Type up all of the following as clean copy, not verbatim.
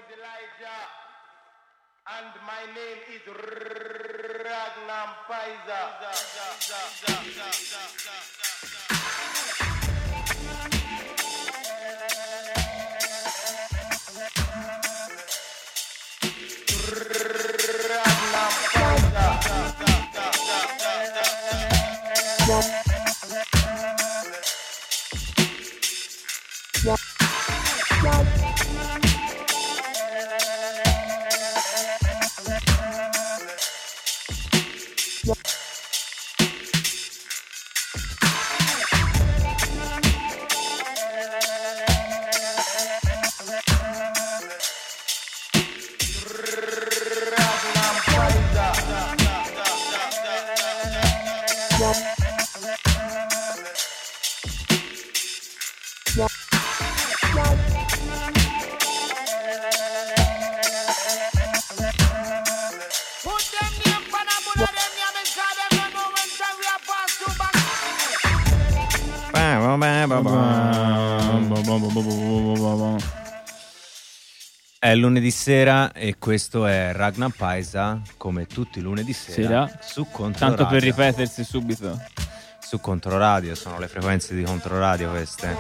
Elijah, and my name is Ragnar Paisa. È lunedì sera e questo è Ragnar Paisa, come tutti i lunedì sera su Controradio. Tanto per ripetersi subito. Su Controradio, sono le frequenze di Controradio queste.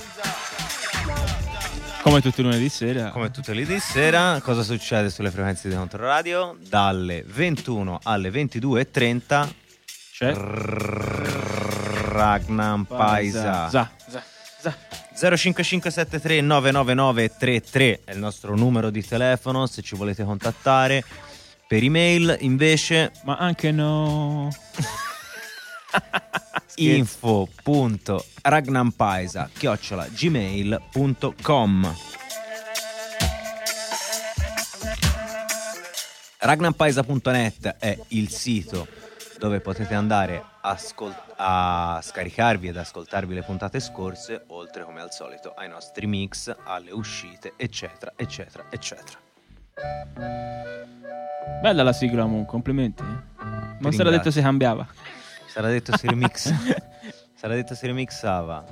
Come tutti i lunedì sera. Come tutti i lunedì sera, cosa succede sulle frequenze di Controradio? Dalle 21 alle 22:30 c'è Ragnar Paisa. 05573 999 33 è il nostro numero di telefono se ci volete contattare. Per email invece, ma anche no. info.ragnampaisa@gmail.com. Ragnampaisa.net è il sito dove potete andare a scaricarvi ed ascoltarvi le puntate scorse, oltre come al solito ai nostri mix, alle uscite, eccetera, eccetera, eccetera. Bella la sigla comunque, complimenti. Non sarà detto se cambiava. Sarà detto si remixa. Sarà detto si remixava.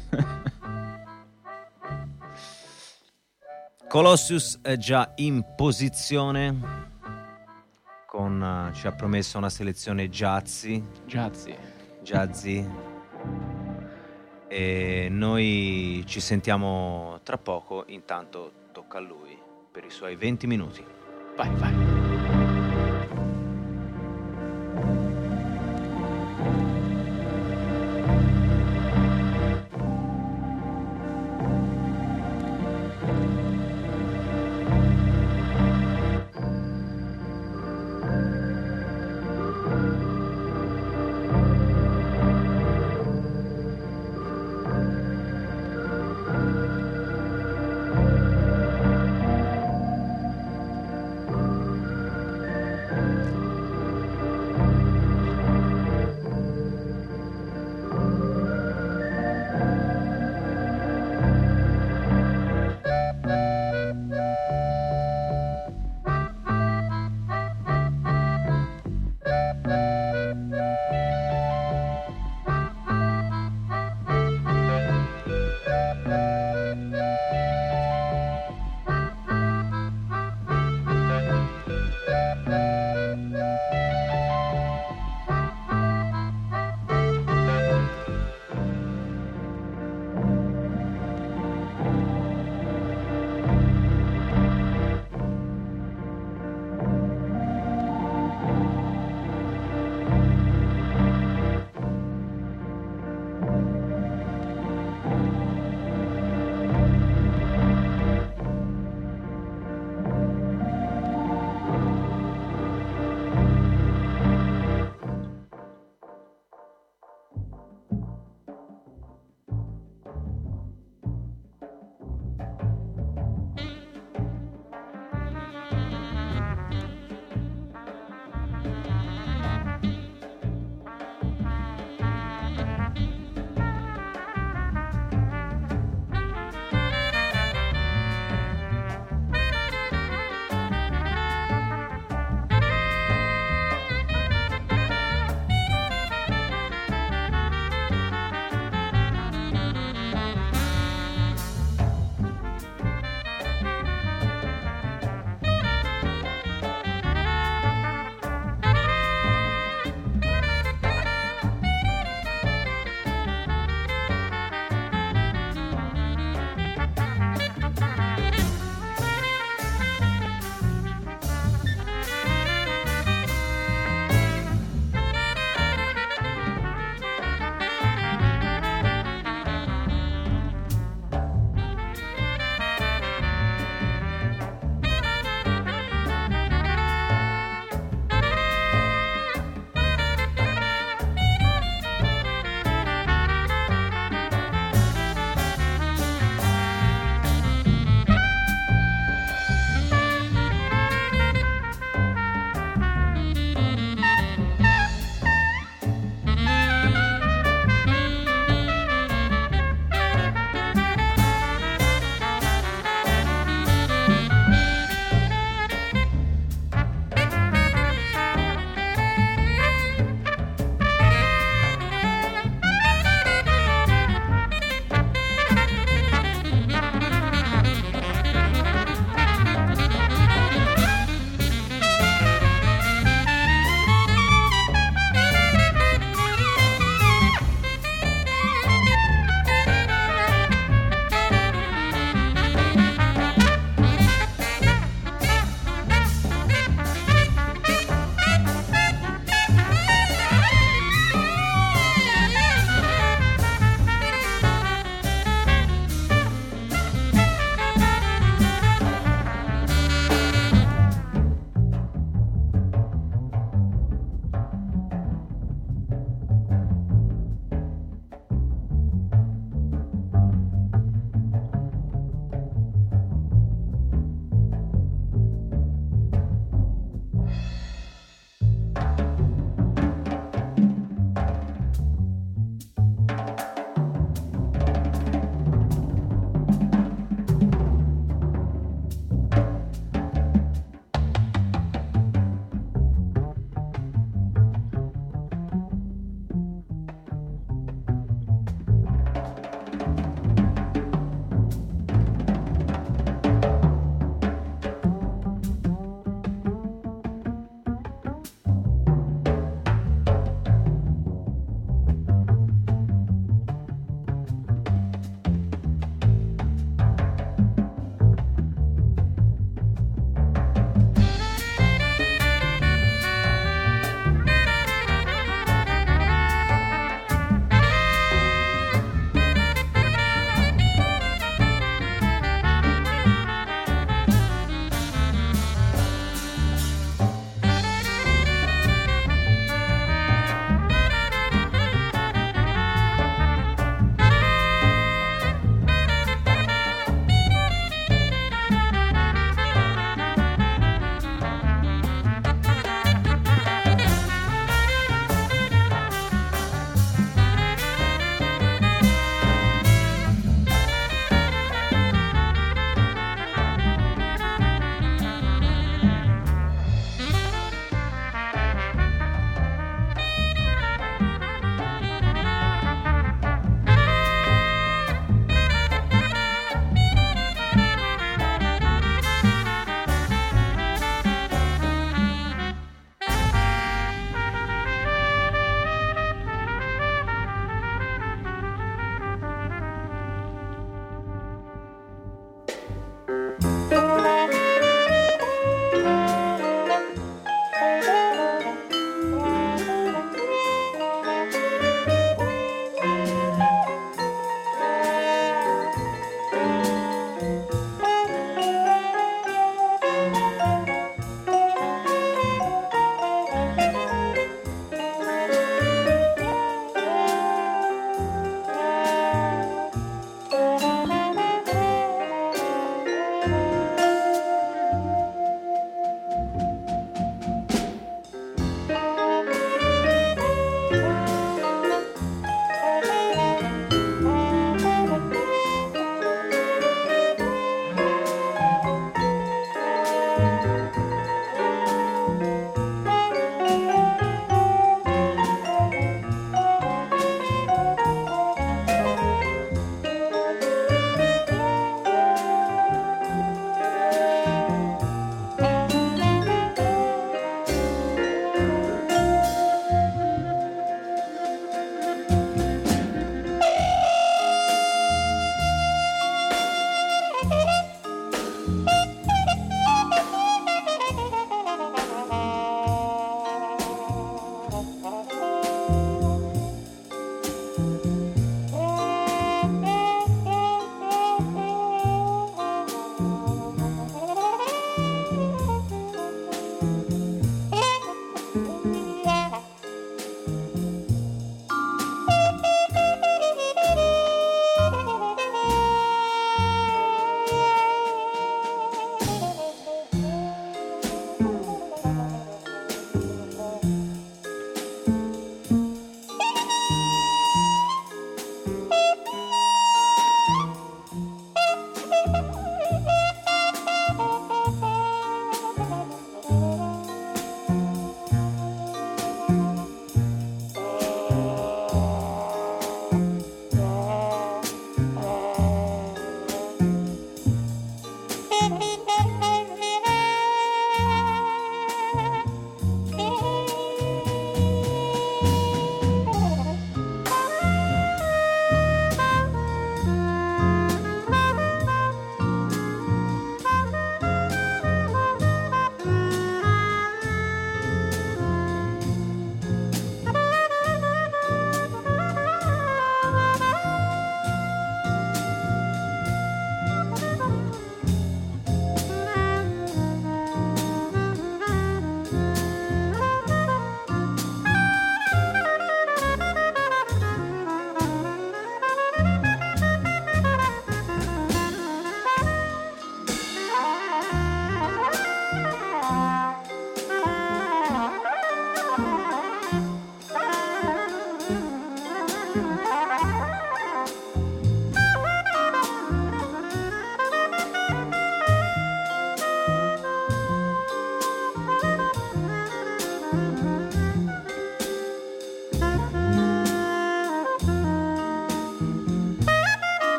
Colossus è già in posizione. Ci ha promesso una selezione jazzy. E noi ci sentiamo tra poco. Intanto tocca a lui per i suoi 20 minuti. Vai.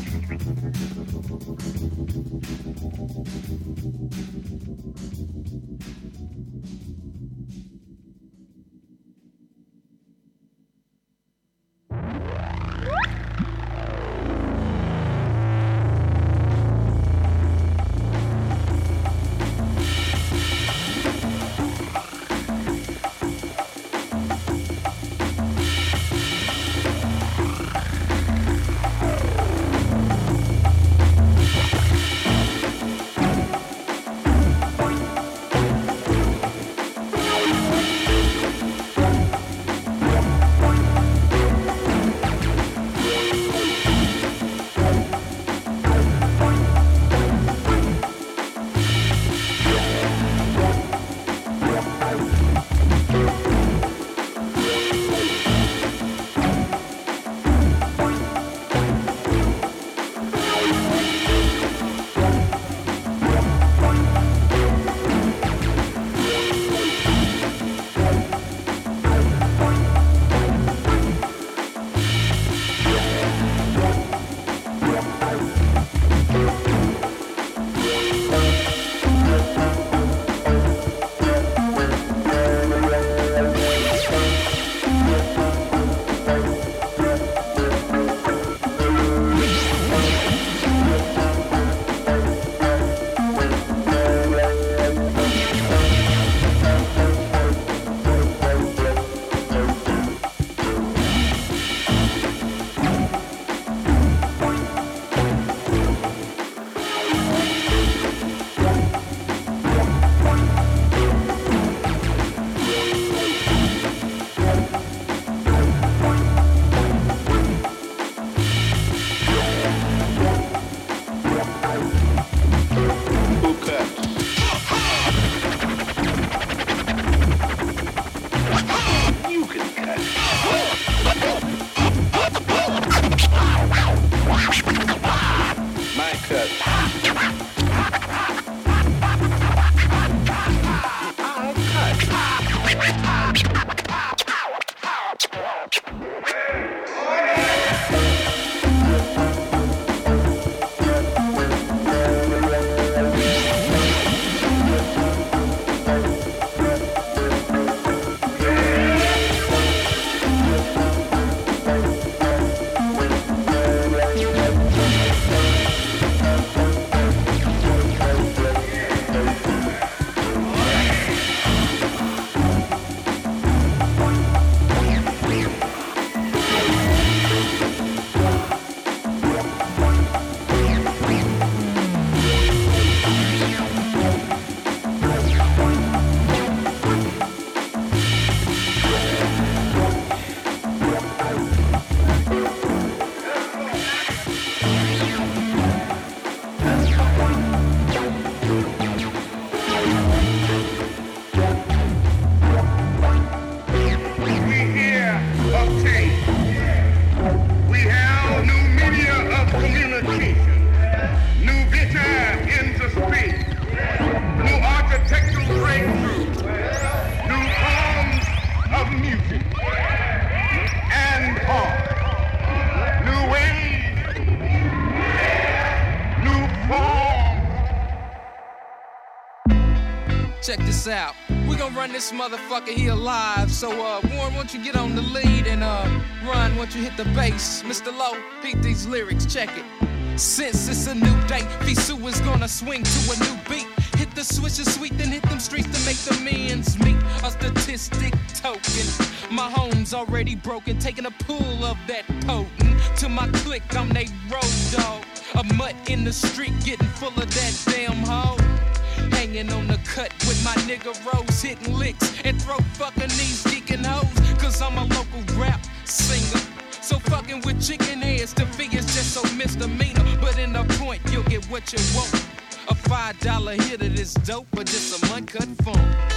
Check this out. We gonna run this motherfucker here live. So, Warren, why don't you get on the lead and, Ron, why don't you hit the bass? Mr. Lowe, beat these lyrics, check it. Since it's a new day, Fisu is gonna swing to a new beat. Hit the switches sweet, then hit them streets to make the men's meet. A statistic token. My home's already broken, taking a pull of that potent. To my clique, I'm they road dog. A mutt in the street, getting full of that damn hoe. Hanging on the cut with my nigga Rose, hitting licks and throat fucking these geeking hoes. Cause I'm a local rap singer. So fucking with chicken heads, the figure's just so misdemeanor. But in the point, you'll get what you want. A $5 hit of this dope, or just some uncut funk.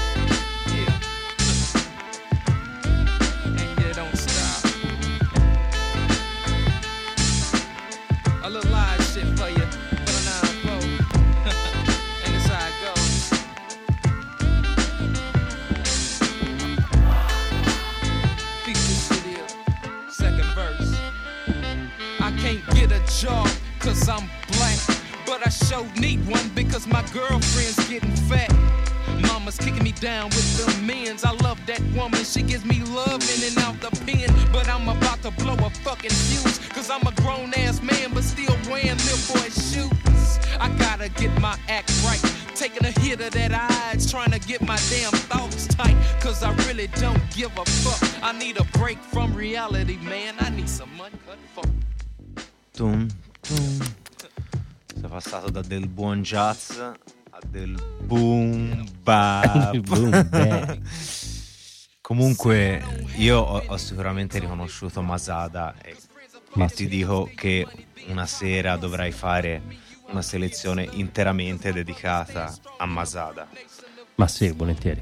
Yeah. And you don't stop. A little live shit for you, for the 9-4. And it's how it goes. Beat this shit here. Second verse. I can't get a job, cause cause I'm black. But I sure need one because my girlfriend's getting fat. Mama's kicking me down with the men's. I love that woman, she gives me love in and out the pen. But I'm about to blow a fucking fuse, cause I'm a grown ass man but still wearing little boy shoes. I gotta get my act right, taking a hit of that odds, trying to get my damn thoughts tight, cause I really don't give a fuck. I need a break from reality, man. I need some uncut fuck. Tum, tum. Sei passato da del buon jazz a del boom bap. Boom bap. Comunque io ho sicuramente riconosciuto Masada ma ti dico che una sera dovrai fare una selezione interamente dedicata a Masada. Ma sì, volentieri.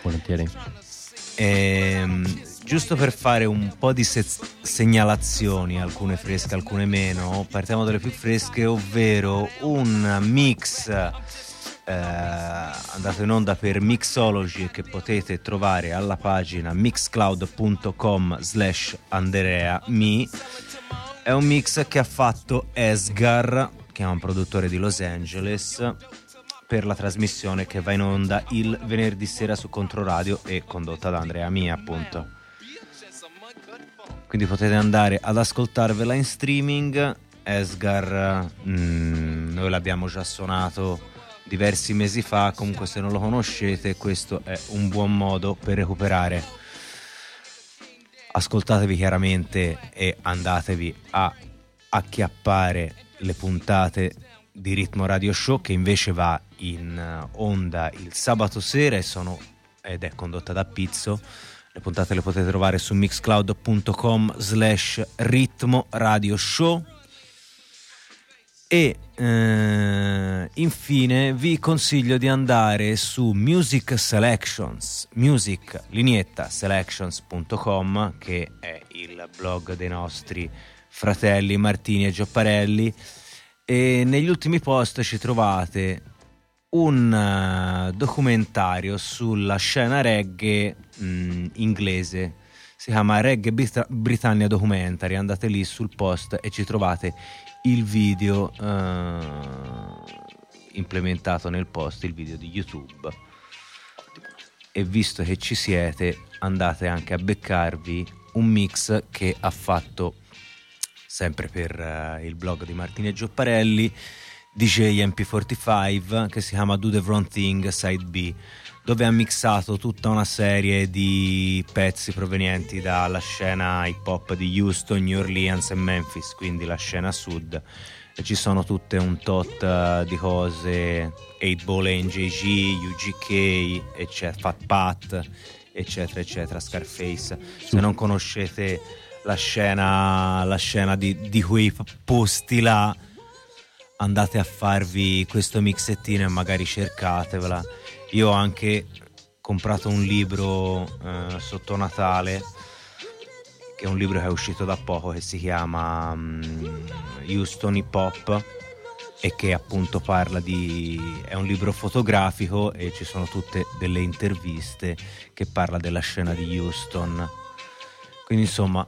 Giusto per fare un po' di segnalazioni, alcune fresche, alcune meno, partiamo dalle più fresche, ovvero un mix andato in onda per Mixology che potete trovare alla pagina mixcloud.com/AndreaMi. È un mix che ha fatto Esgar, che è un produttore di Los Angeles, per la trasmissione che va in onda il venerdì sera su Controradio e condotta da Andrea Mia, appunto. Quindi potete andare ad ascoltarvela in streaming. Esgar, noi l'abbiamo già suonato diversi mesi fa, comunque se non lo conoscete questo è un buon modo per recuperare. Ascoltatevi chiaramente e andatevi a acchiappare le puntate di Ritmo Radio Show, che invece va in onda il sabato sera ed è condotta da Pizzo. Le puntate le potete trovare su mixcloud.com/Ritmo Radio Show. E infine vi consiglio di andare su Music Selections.com, che è il blog dei nostri fratelli Martini e Giopparelli, e negli ultimi post ci trovate un documentario sulla scena reggae inglese. Si chiama Reggae Britannia Documentary. Andate lì sul post e ci trovate il video implementato nel post, il video di YouTube. E visto che ci siete, andate anche a beccarvi un mix che ha fatto sempre per il blog di Martini e Giopparelli, DJ MP45, che si chiama Do the Wrong Thing Side B, dove ha mixato tutta una serie di pezzi provenienti dalla scena hip hop di Houston, New Orleans e Memphis, quindi la scena sud, e ci sono tutte un tot di cose, 8Ball NJG, UGK, eccetera, Fat Pat, eccetera eccetera, Scarface. Se non conoscete la scena di quei posti là, andate a farvi questo mixettino e magari cercatevela. Io ho anche comprato un libro sotto Natale, che è un libro che è uscito da poco, che si chiama Houston Hip Hop, e che appunto è un libro fotografico e ci sono tutte delle interviste che parla della scena di Houston. Quindi insomma,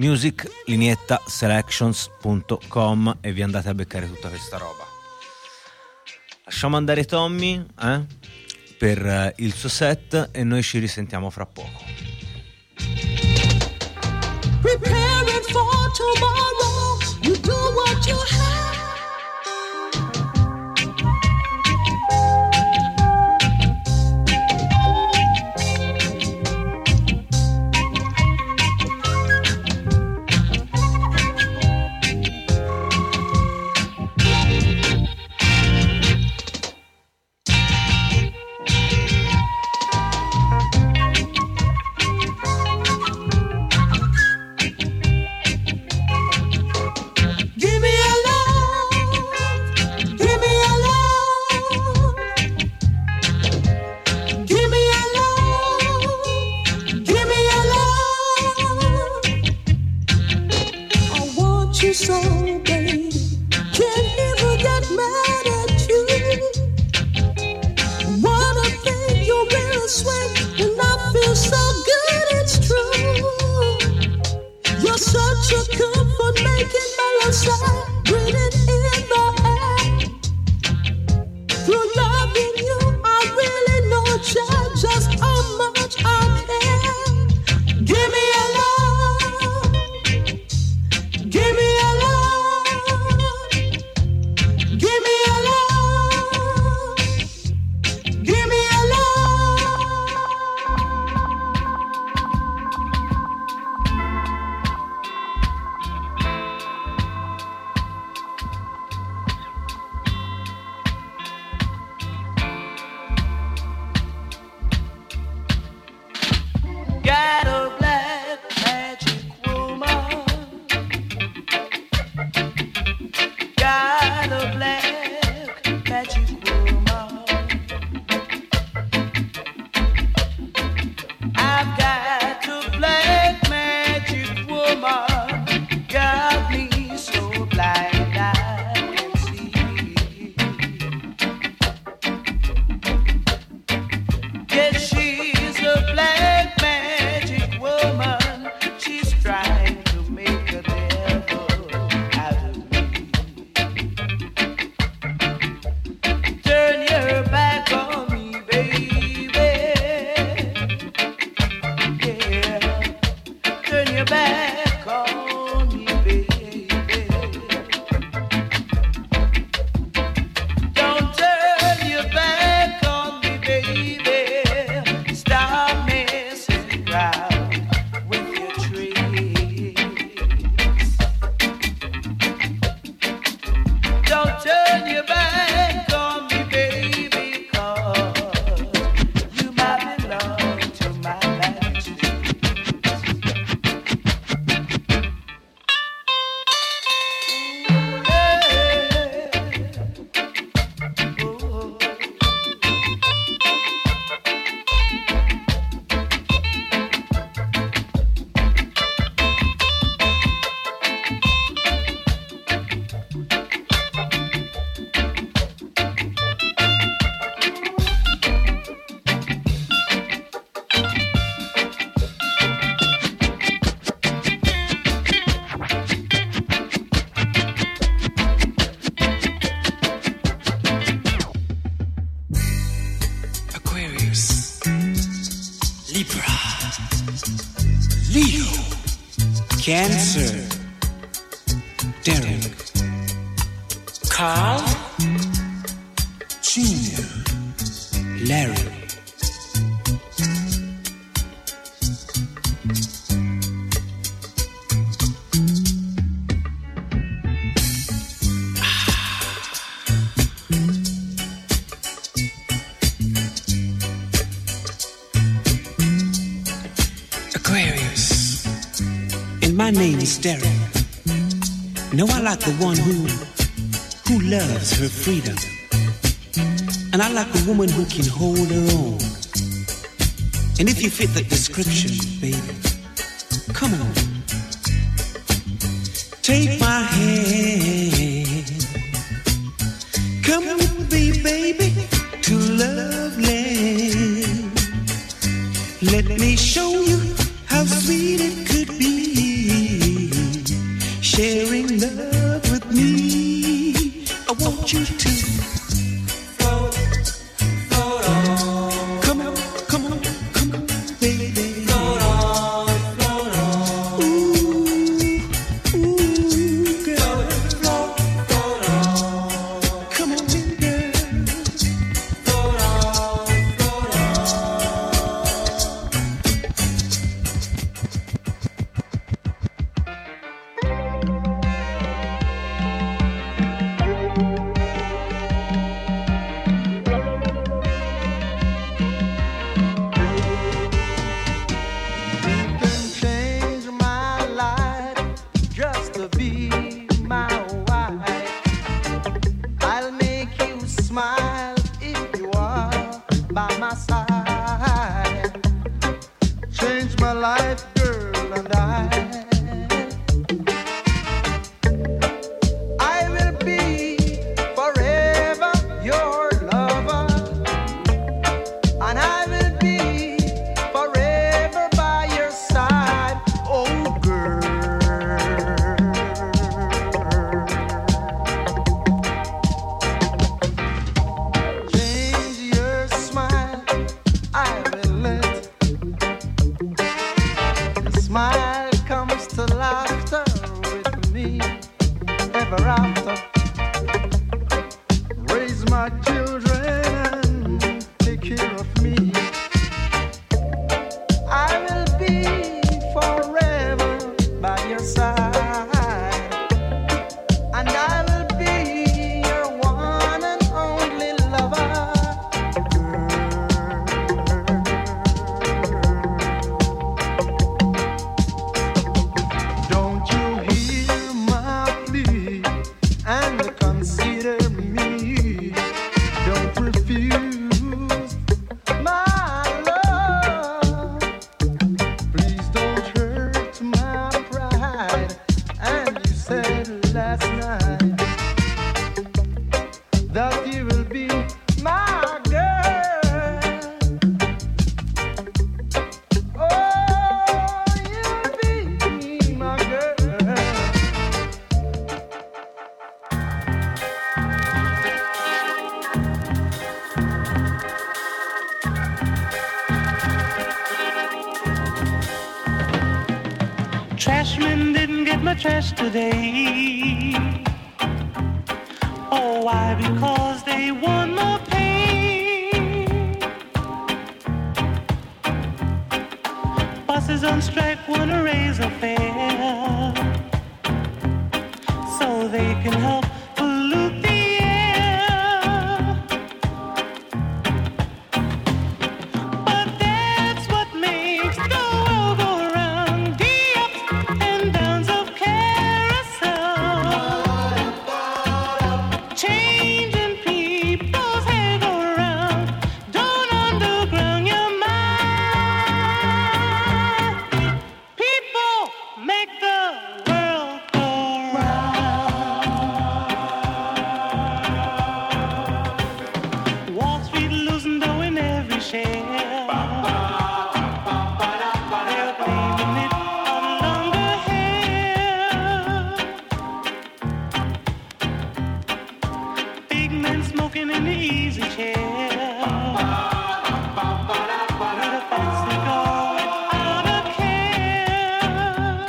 music-selections.com, e vi andate a beccare tutta questa roba. Lasciamo andare Tommy per il suo set e noi ci risentiamo fra poco. Preparing for tomorrow, you do what you have. Give me a love. Give me a love. Give me a love. Got a black magic woman. Got a black magic woman. I've got a black magic woman. Got me so blind I can see. Yes, she's a black magic woman. She's trying to make a devil out of me. Turn your back on me, baby. Yeah. Turn your back on me, baby. Don't turn your back on me, baby. Stop messing around with your tricks. Don't turn your back on me, baby, 'cause you might belong to my majesty. Aquarius, Libra, Leo, Cancer, Derek, Carl, Junior, Larry. Aquarius, and my name is Derek. No, I like the one who loves her freedom, and I like a woman who can hold her own. And if you fit that description, baby, come on, take my hand, come with me, baby, to Love Land. Let me show you how sweet it could be, sharing love with me. I want you to float, float on. Come on, come on, come on, baby. Float on, float on. Ooh, ooh, girl. Float, float on. Come on, girl. Float on, float on. the trash today. Oh, why? Because they want more pay. Buses on strike wanna raise a fare so they can help pollute the air. But that's what makes the world go round, the ups and downs of carousel. Changing people's hair go round, don't underground your mind. People make the world go round. Wall Street losing dough in every share. They're blaming it on longer hair. Big men smoking in the easy chair. With a fancy car without a care.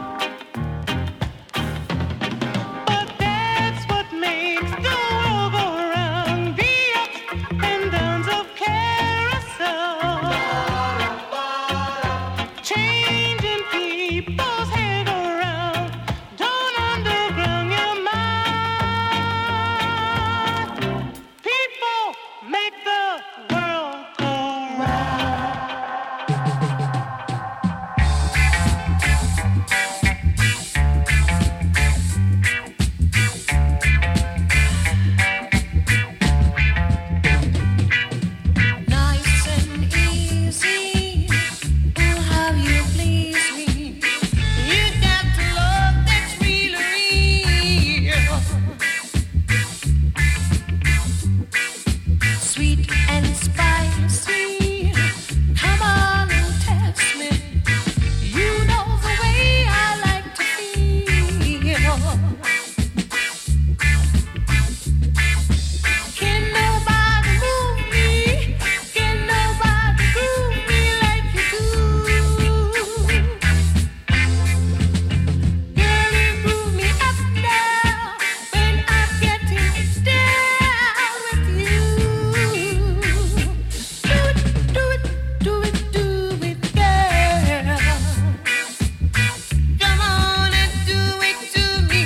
But that's what makes the world go round, the ups and downs of carousel. Changing people's hair go round, don't underground your mind. People make the world go round. Nice and easy, oh how you please me. You got the love that's really real, sweet and spicy. Come on and test me. You know the way I like to feel. Can nobody move me? Can nobody groove me like you do? Girl, you move me up now when I'm getting down with you. Do it, do it, do it, girl. Come on and do it to me.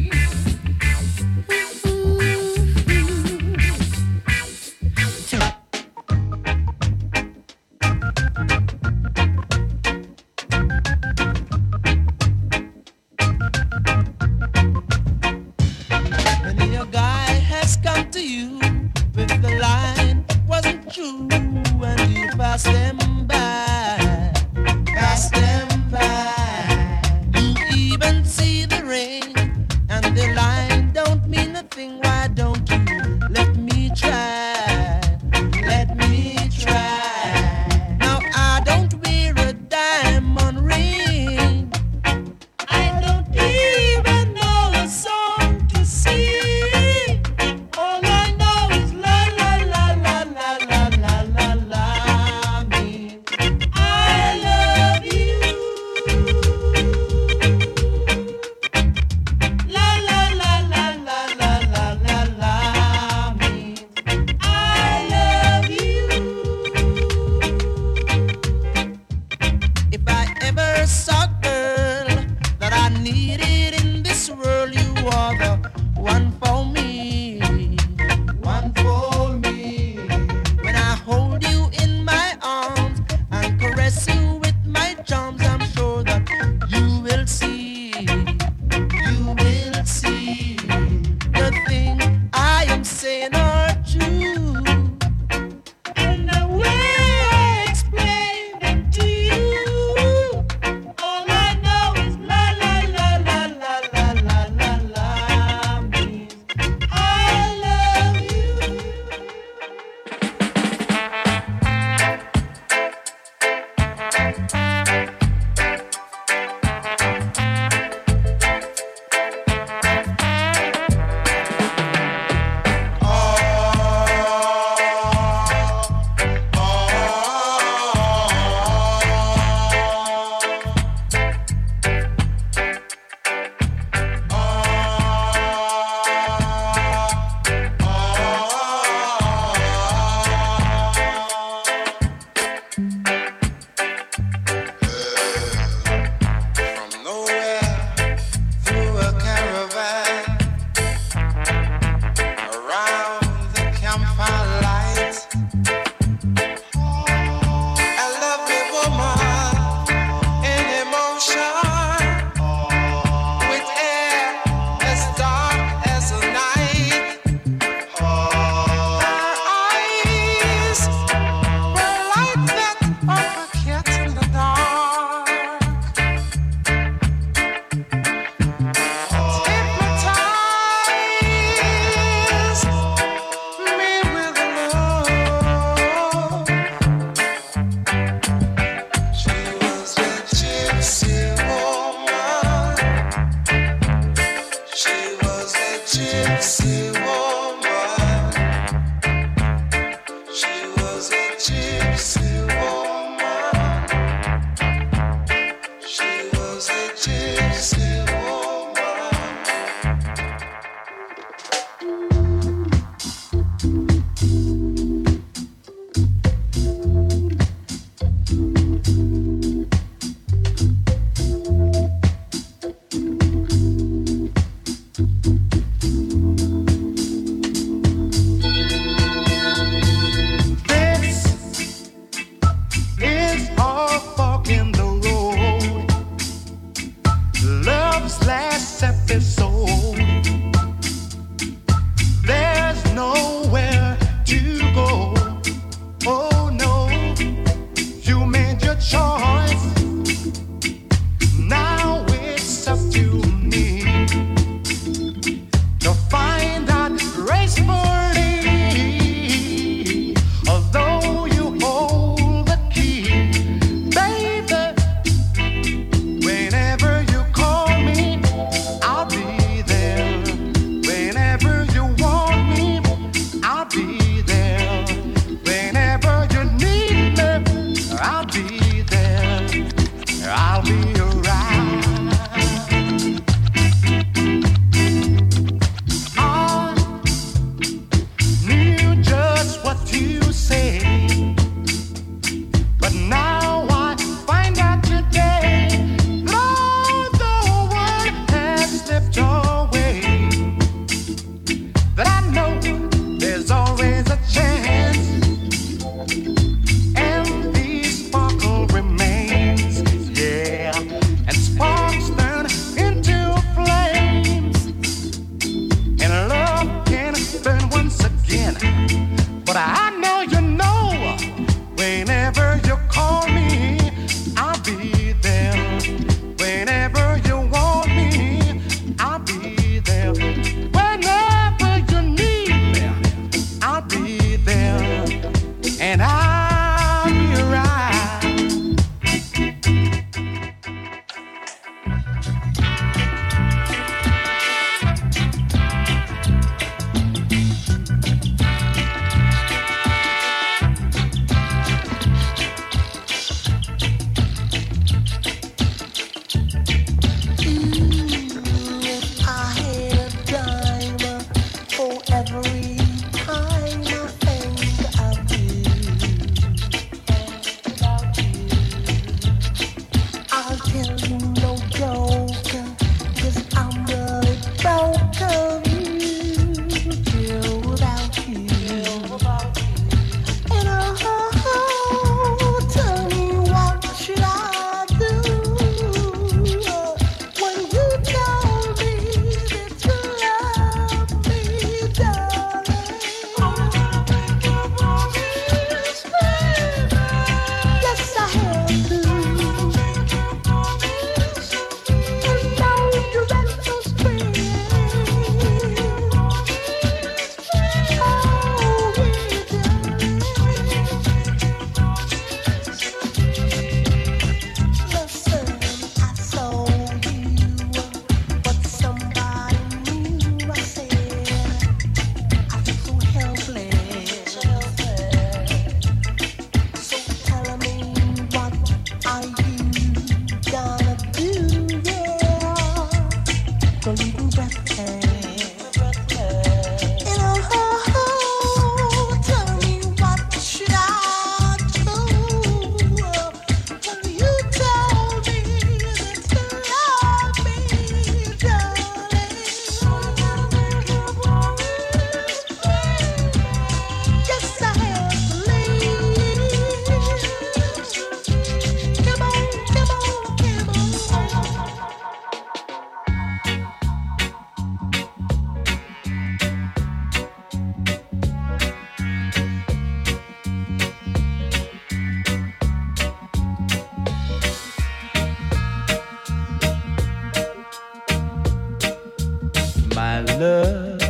Many a guy has come to you with the line wasn't true, and you pass them by, pass them by. You even see the ring, and the line don't mean a thing. Why don't you let me try? Let me try. Now I don't wear a diamond ring. I don't even know a song to sing. All I know is la la la la la la la la la me. I love you. La la la la la la la la la me. know where to go. Oh no, you made your choice. Now it's up to me to find that gracefully. Although you hold the key, baby, whenever you call me, I'll be there. Whenever you want me, I'll be there. Whenever you need me, I'll be there. I'll be around. I knew just what to say, but now I find out today that although one has slipped away, that I know there's always a chance, and the sparkle remains, yeah, and sparks turn into flames, and love can burn once again. But I know you know, whenever you call me, I'll be there. Whenever you want me, I'll be there. Whenever you need me, I'll be there. And I'll be around. If I had a dime for every time I think of you, I'll tell you no joke, 'cause I'm really broke of you, till without you. And tell me what should I do when you tell me that you love me, darling? Yes, I have to. And now you're at those friends. Oh, listen, I saw you, but somebody knew. I said, I feel so helpless. So tell me, what are you gonna do? Yeah, go leave me breathless. And tell me, what should I do when you tell me that you love me, darling? Yes, I have to leave. Come on, come on, come on. My love,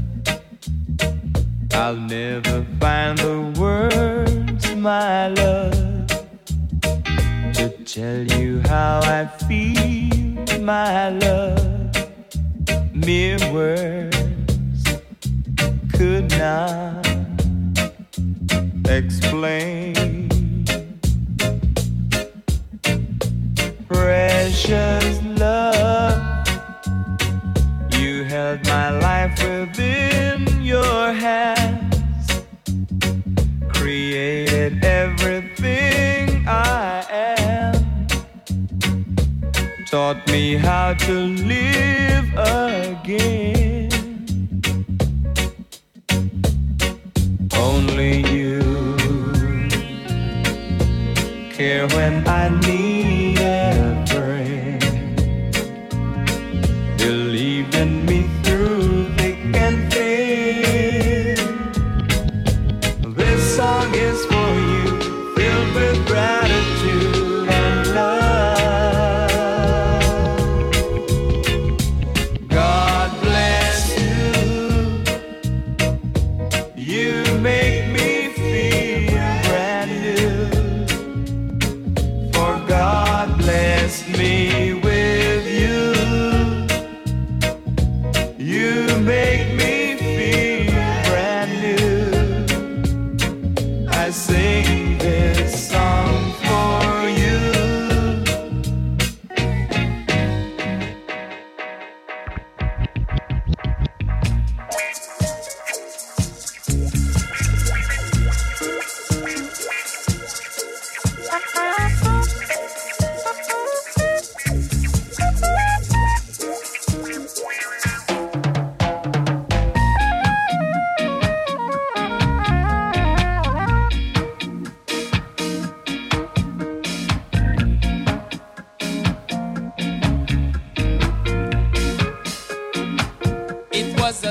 I'll never find the words, my love, to tell you how I feel, my love. Mere words could not explain. Precious love, you held my life within your hands, created everything I am, taught me how to live again. Only you care when I need a friend. Believe in me through thick and thin.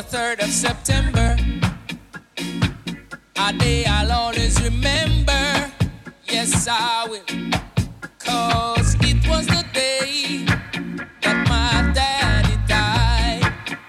the 3rd of September, a day I'll always remember. Yes, I will. 'Cause it was the day that my daddy died.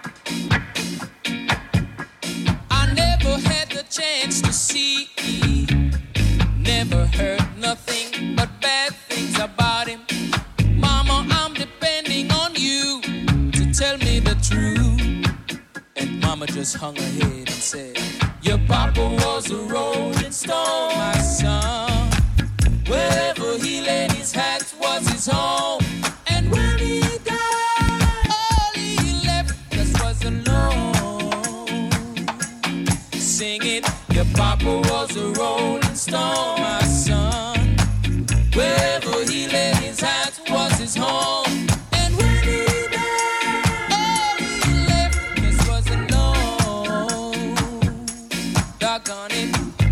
I never had the chance to see, never heard nothing but bad things about him. Mama, I'm depending on you to tell me the truth. And Mama just hung her head and said, your papa was a rolling stone, my son. Wherever he laid his hat was his home. And when he died, all he left us was alone. Sing it, your papa was a rolling stone, my son. Wherever he laid his hat was his home. And when he died, all he left us was alone. Doggone it.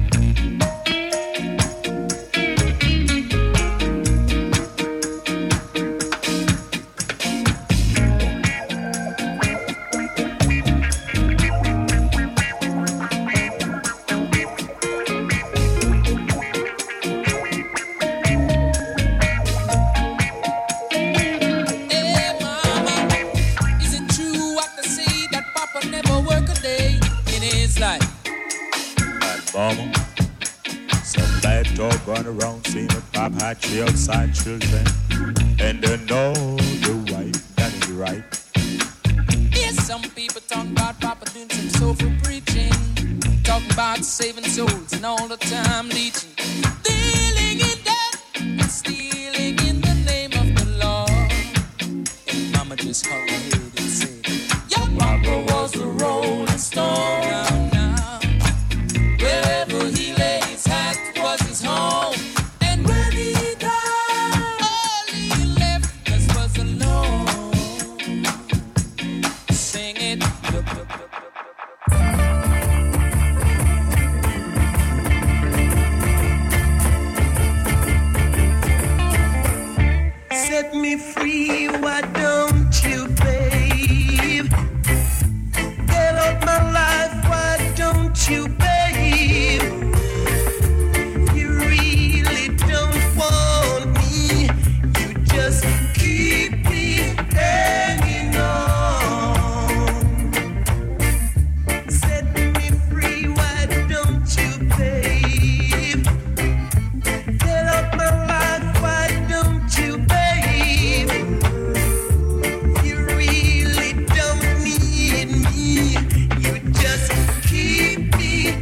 Mama, some bad talk going around saying that Pop had 3 outside children, and they know the right and the right. Yes, some people talk about Papa doing some soulful preaching, talking about saving souls and all the time leeching, dealing in debt and stealing in the name of the Lord. And Mama just hung her head and said, your Papa was a rolling stone. Wherever he laid his hat was his home. And when he died, all he left us was alone. Sing it. Set me free, why don't you, babe? Get out my life, why don't you, babe? You really don't want me, you just keep me hanging on. Set me free, why don't you, babe? Get out my life, why don't you, babe? You really don't need me, you just keep me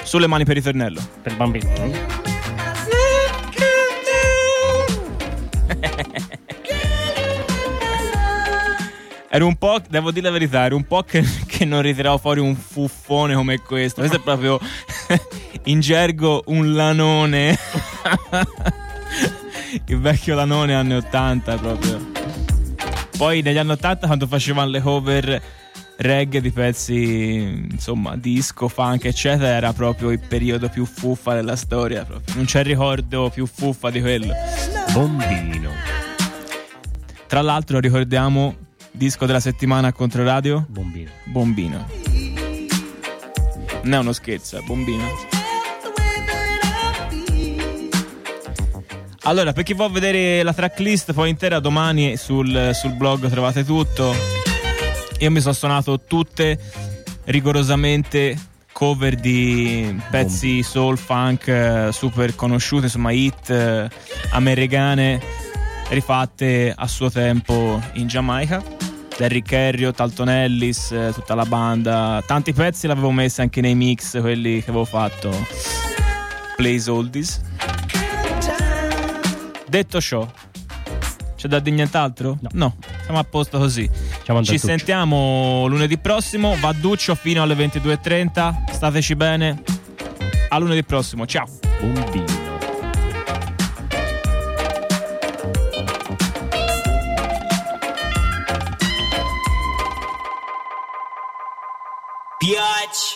Sulle mani per ritornello. Per bambini. Ero un po', devo dire la verità, ero un po' che non ritiravo fuori un fuffone come questo. Questo è proprio in gergo un lanone. Il vecchio lanone anni 80 proprio. Poi negli anni 80, quando facevano le cover reggae di pezzi, insomma, disco, funk eccetera, era proprio il periodo più fuffa della storia proprio. Non c'è ricordo più fuffa di quello. Bombino. Tra l'altro ricordiamo disco della settimana a Controradio? Bombino. Non è uno scherzo, è Bombino. Allora, per chi vuol vedere la tracklist poi intera, domani sul blog trovate tutto. Io mi sono suonato tutte rigorosamente cover di pezzi soul, funk super conosciute, insomma hit americane rifatte a suo tempo in Giamaica. Derrick Harriott, Alton Ellis, tutta la banda. Tanti pezzi l'avevo messi anche nei mix, quelli che avevo fatto Plays Oldies. Detto ciò, c'è da dire nient'altro? No, siamo a posto così. Ci sentiamo lunedì prossimo. Vadduccio fino alle 22:30. Stateci bene. A lunedì prossimo, ciao. Bombino. Biatch.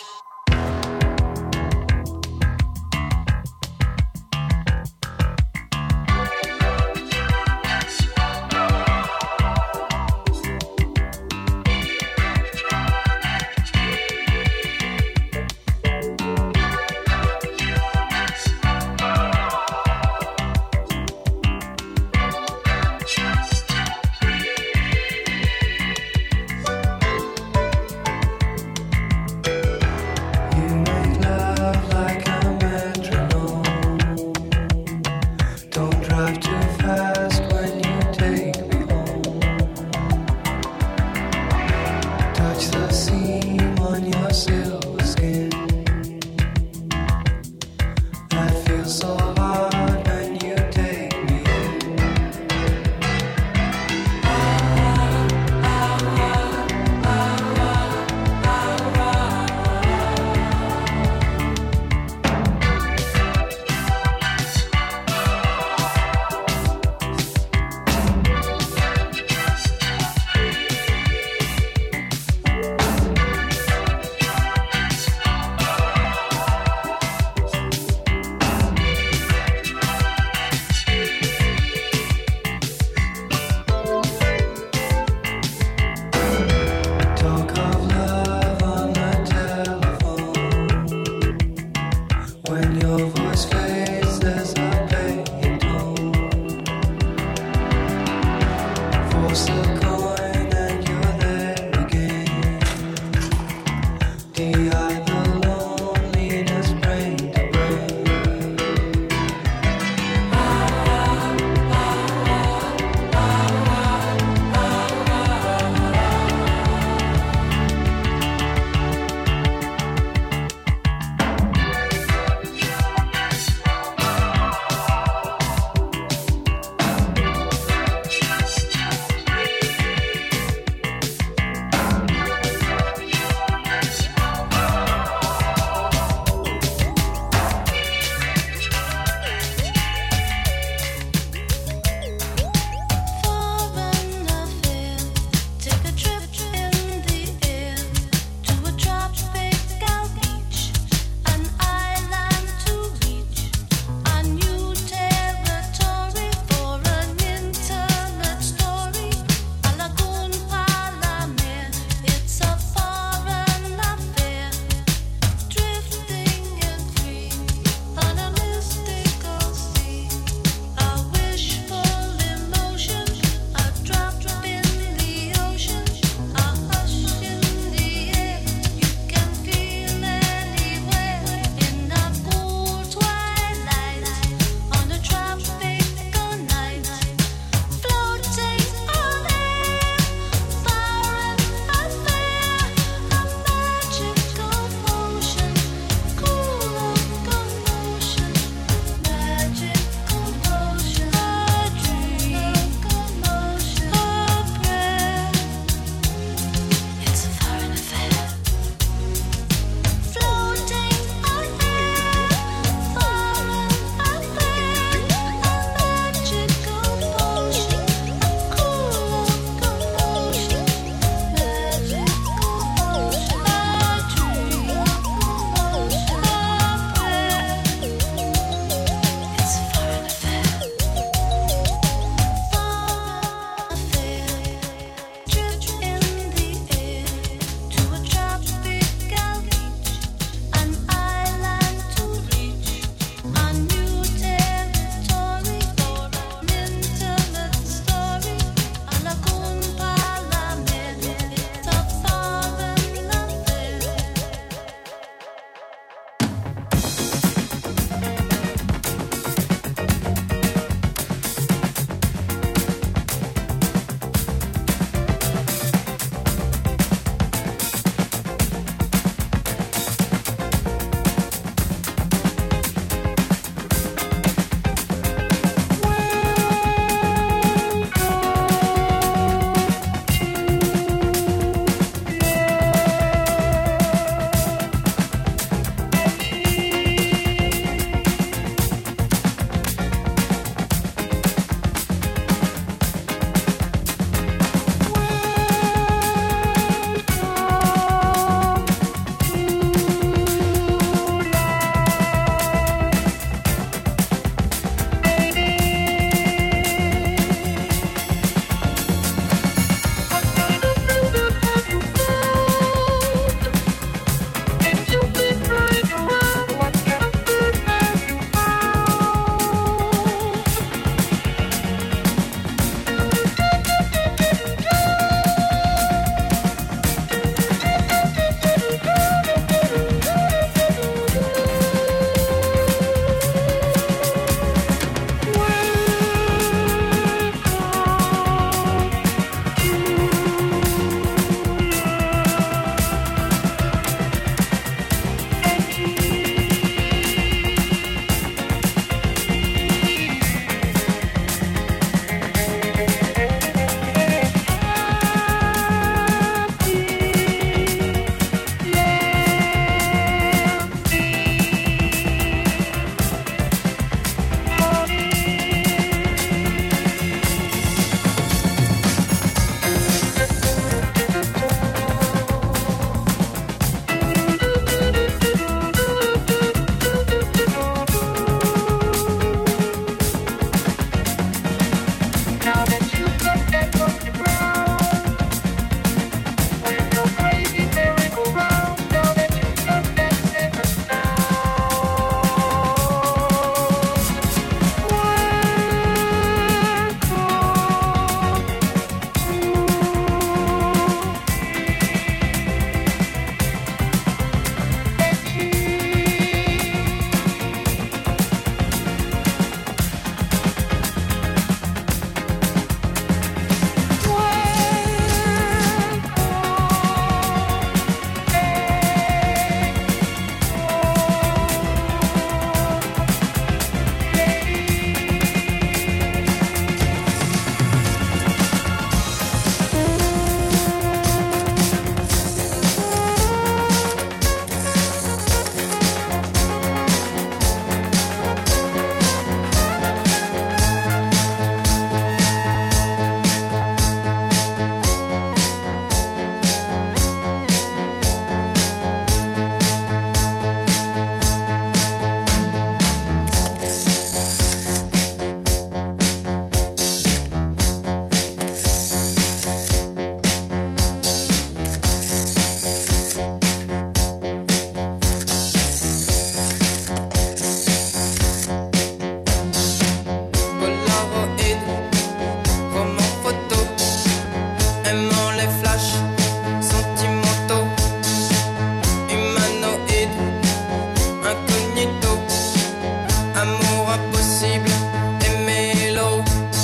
Seulement les flashs sentimentaux, humanoïdes, incognito, amour impossible et mélo.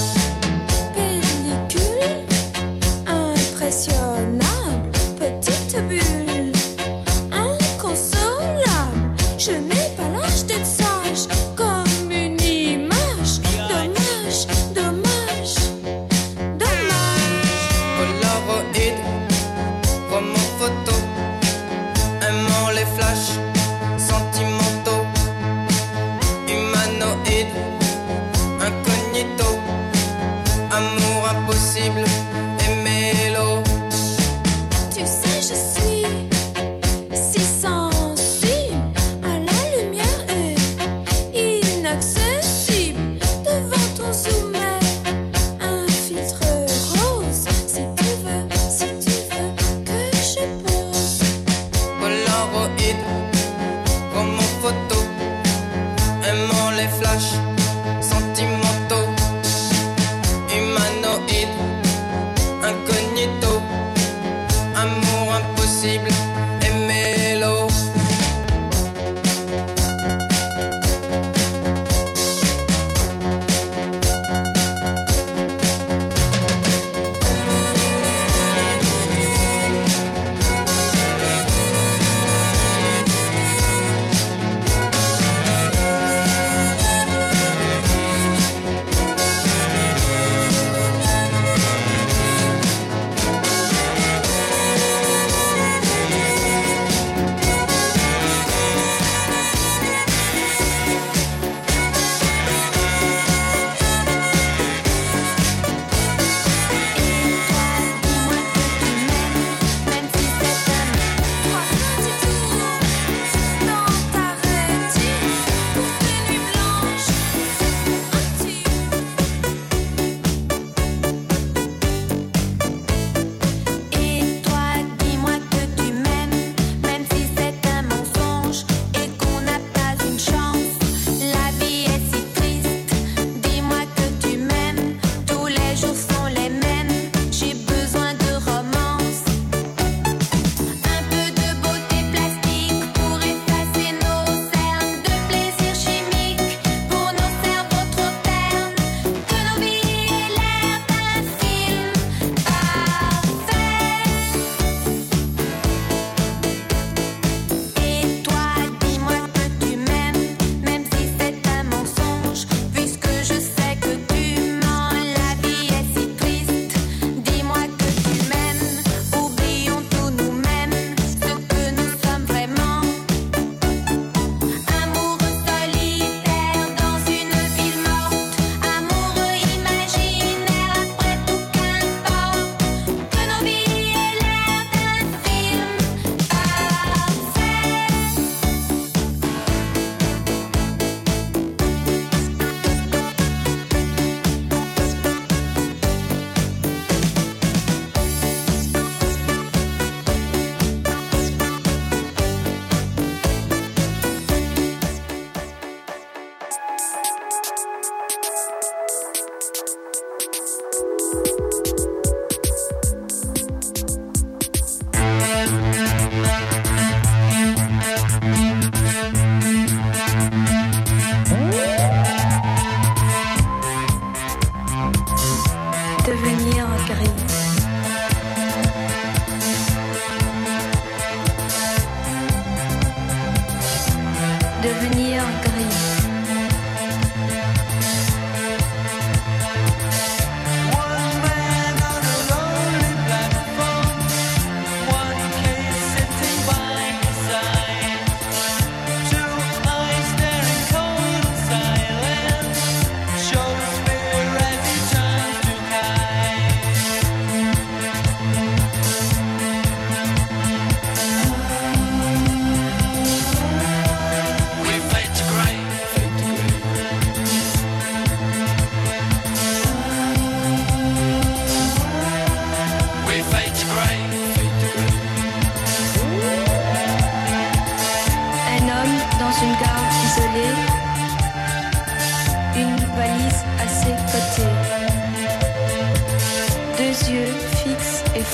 Pellicule impressionnable, petite bulle inconsolable. Je n'ai pas l'âge d'être sage, comme une image. Dommage, dommage, dommage. Polaroid,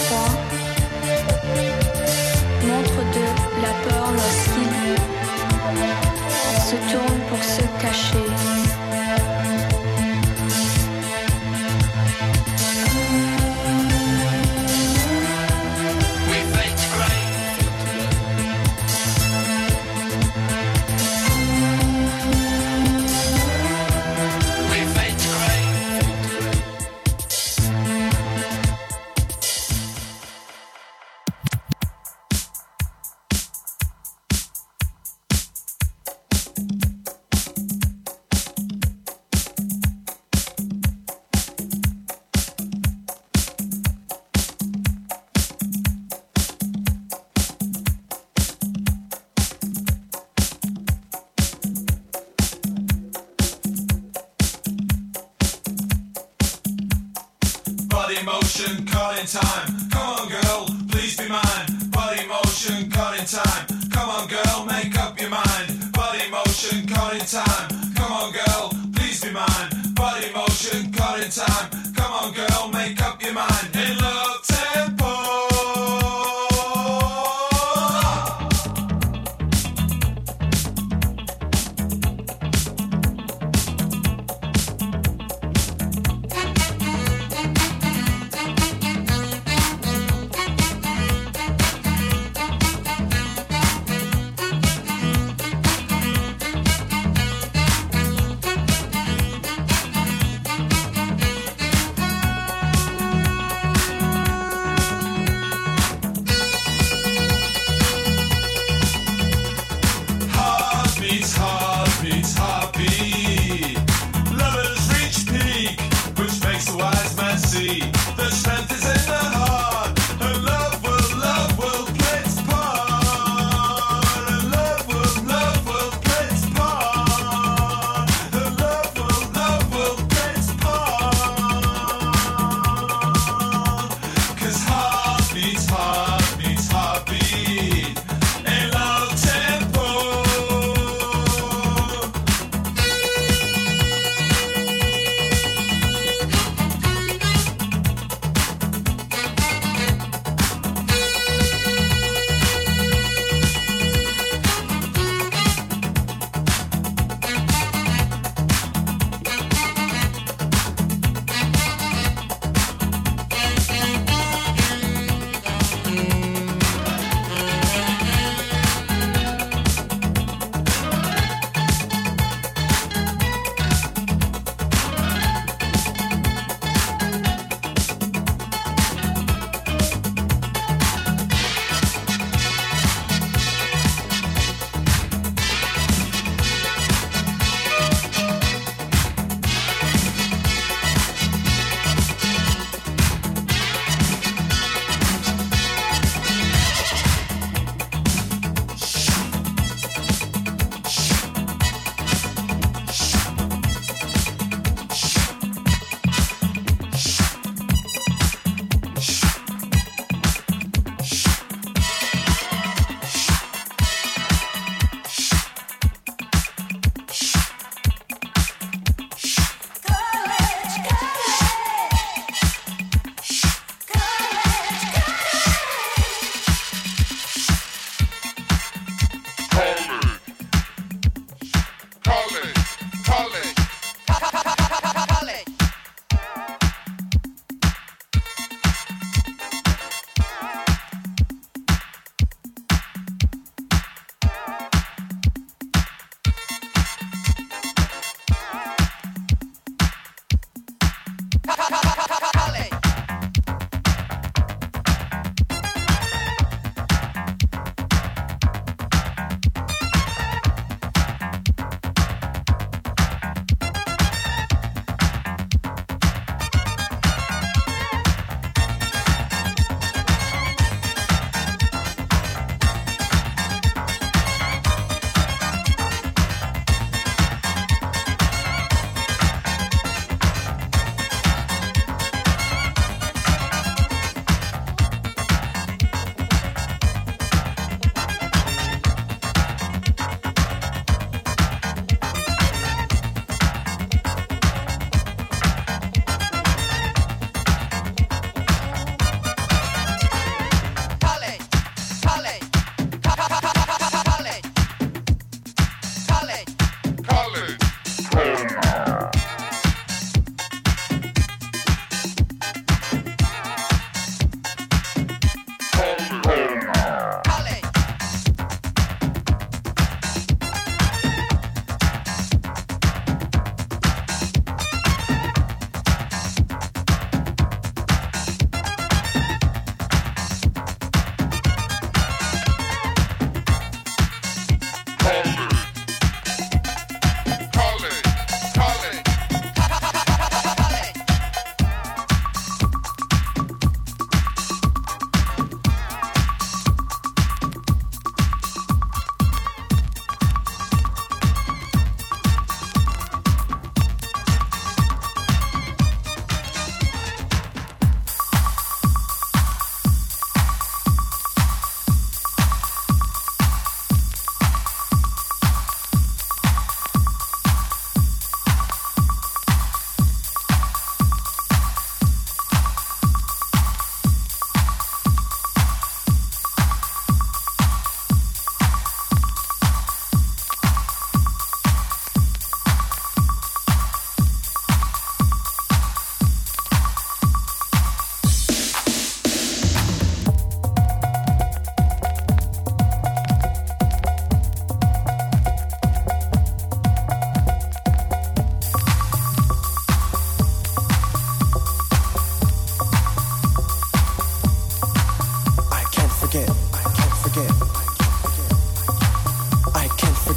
froid montre de la peur lorsqu'il se tourne pour se cacher. Body motion, caught in time. Come on, girl, please be mine. Body motion, caught in time. Come on, girl, make up your mind. Body motion, caught in time. Come on, girl, please be mine. Body motion, caught in time. Come on, girl, make up your mind. In love tempo.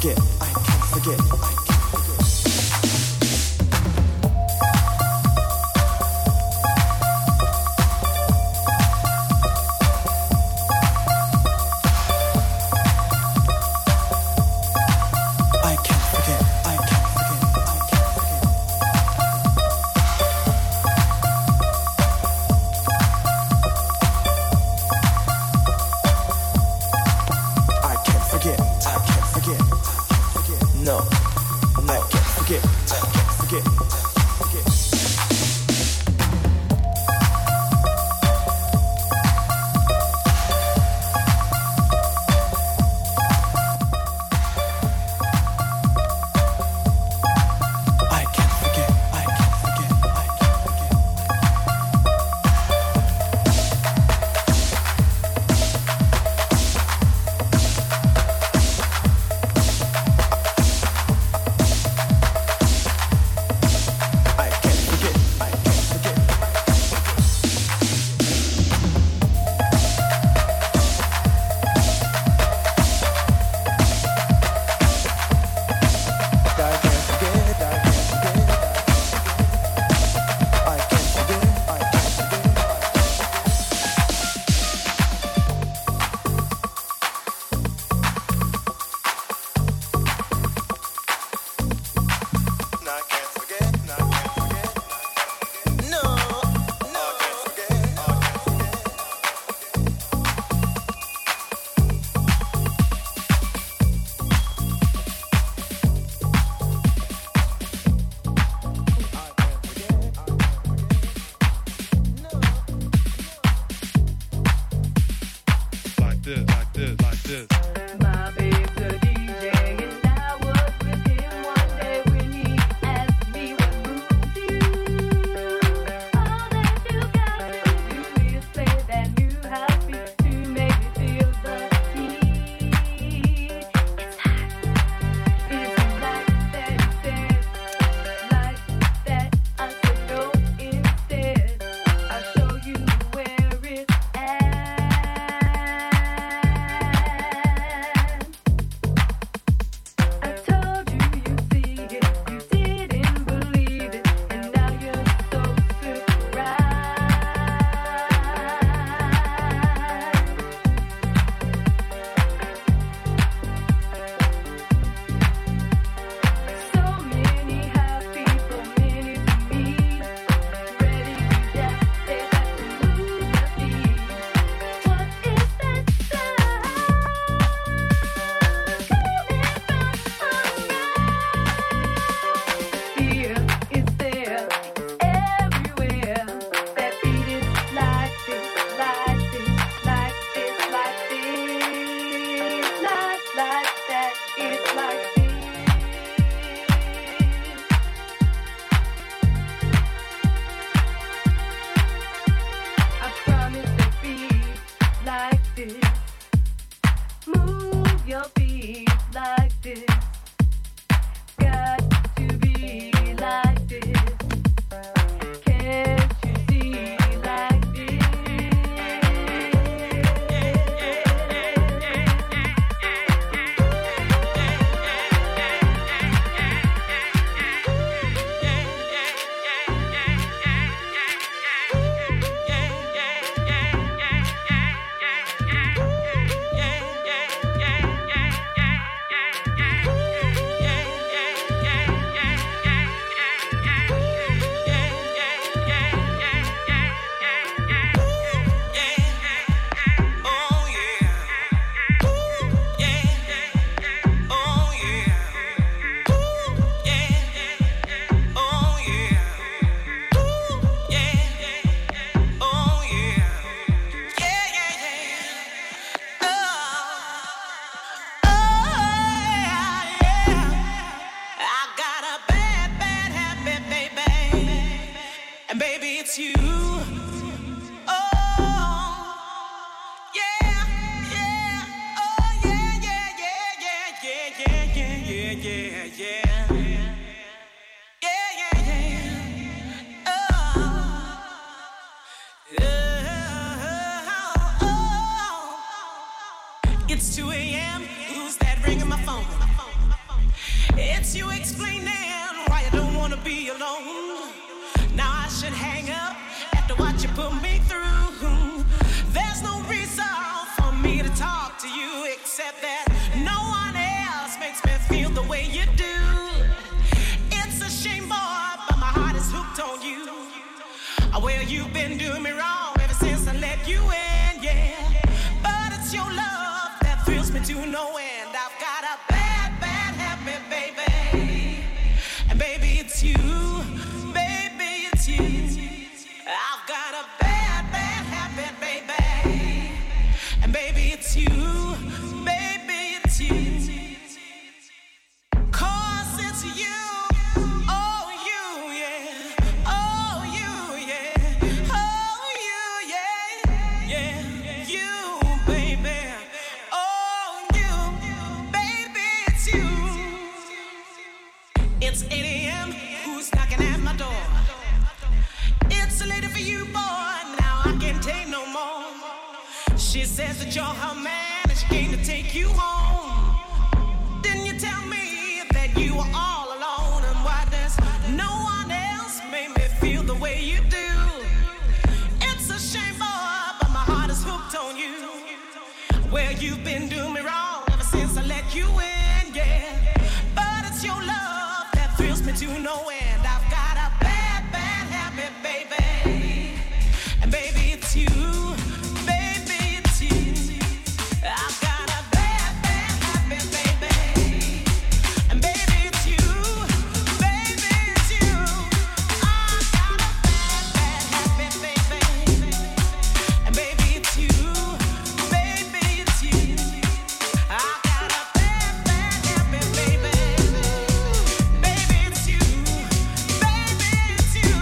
forget, I can't forget, I can't forget. it's you. Oh, yeah, yeah. Oh, yeah, yeah, yeah, yeah, yeah, yeah, yeah, yeah, yeah, yeah. Yeah, yeah, yeah. Oh, oh, oh. It's 2 a.m. Who's that ringing my phone? said that no one else makes me feel the way you do. It's a shame, boy, but my heart is hooked on you. Well, you've been doing me wrong ever since I let you in, yeah. But it's your love that thrills me to no end. I've got a bad, bad habit, baby. And baby, it's you. Baby, it's you. I've got a bad, bad habit, baby. And baby, it's you. Baby, it's you. 'Cause it's you. Oh, you, yeah. Oh, you, yeah. Oh, you, yeah. Yeah, you, baby. Oh, you, baby, it's you. It's 8 a.m. Who's knocking at my door? It's a lady for you, boy. Now I can't take no more. She says that you're her man and she came to take you home. Didn't you tell me that you were all alone? And why does no one else make me feel the way you do? It's a shame, boy, but my heart is hooked on you. Well, you've been doing me wrong ever since I let you in, yeah. But it's your love that thrills me to no end. I've got a bad, bad habit, baby. And baby, it's you. Baby, it's you. I've got a bad, bad habit, baby. And baby, it's you. Baby, it's you. I've got a bad, bad habit, baby. And baby, it's you. Baby, it's you. I've got a bad, bad habit, baby. Baby, it's you. Baby, it's you.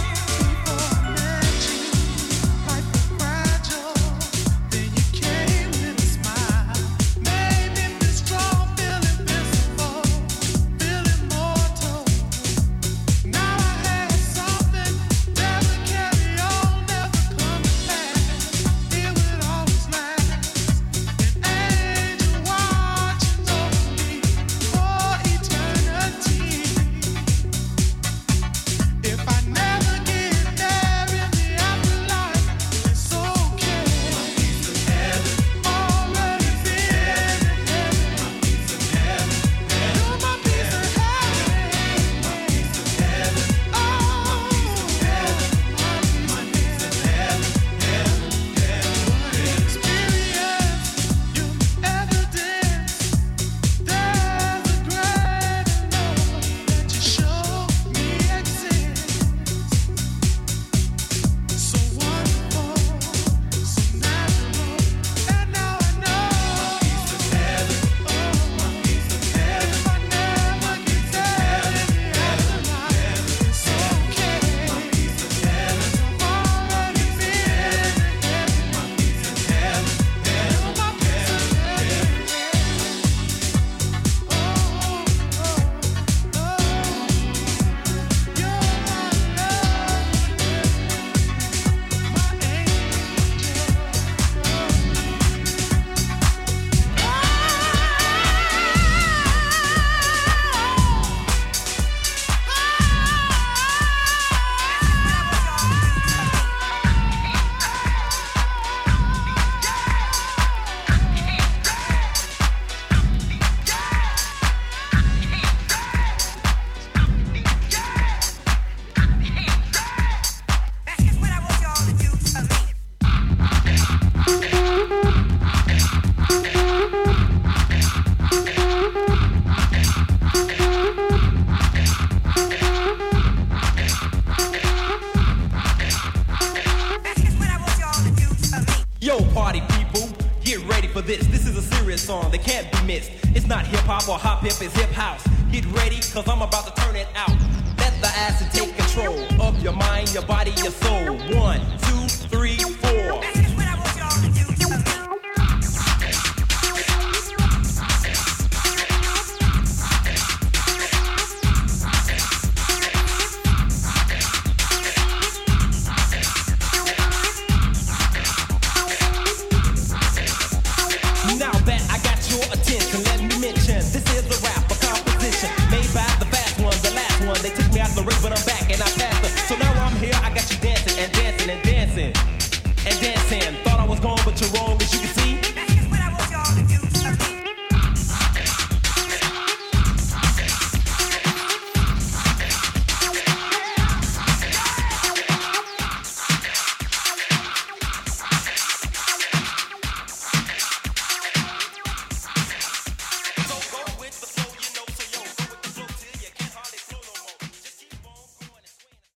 Yo, party people, get ready for this. This is a serious song that can't be missed. It's not hip-hop or hop-hip, it's hip-house. Get ready, cause I'm about to turn it out. Let the acid take control of your mind, your body, your soul. 1, 2, 3, 4. Now that I got your attention, let me mention this is a rap, a composition made by the fast ones, the last one. They took me out the race, but I'm back.